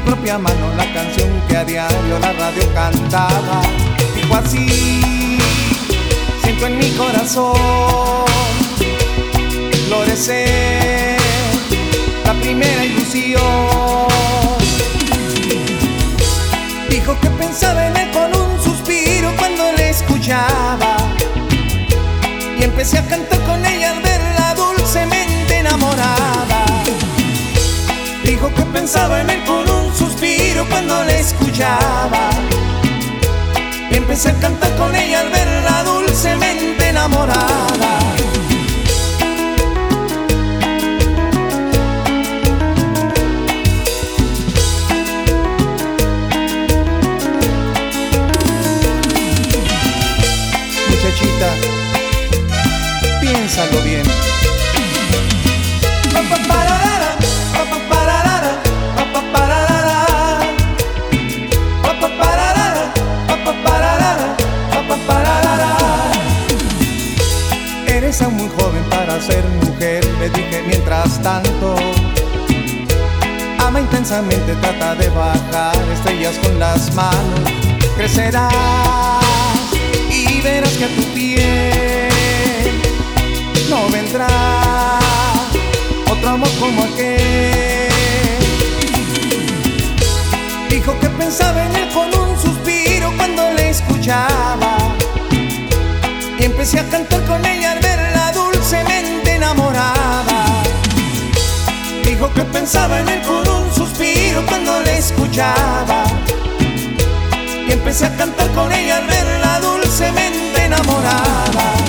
propia mano la canción que a diario la radio cantaba. Dijo así: siento en mi corazón florecer la primera ilusión. Dijo que pensaba en él con un suspiro cuando le escuchaba, y empecé a cantar con ella al verla dulcemente enamorada. Dijo que pensaba en él con un suspiro cuando le escuchaba, y empecé a cantar con ella al verla dulcemente enamorada. Muchachita, piénsalo bien. Eres aún muy joven para ser mujer, le dije mientras tanto. Ama intensamente, trata de bajar estrellas con las manos. Crecerás y verás que a tu piel no vendrá otro amor como aquel. Dijo que pensaba en él con un suspiro cuando le escuchaba, y empecé a cantar con ella al verla dulcemente enamorada. Dijo que pensaba en él con un suspiro cuando le escuchaba, y empecé a cantar con ella al verla dulcemente enamorada.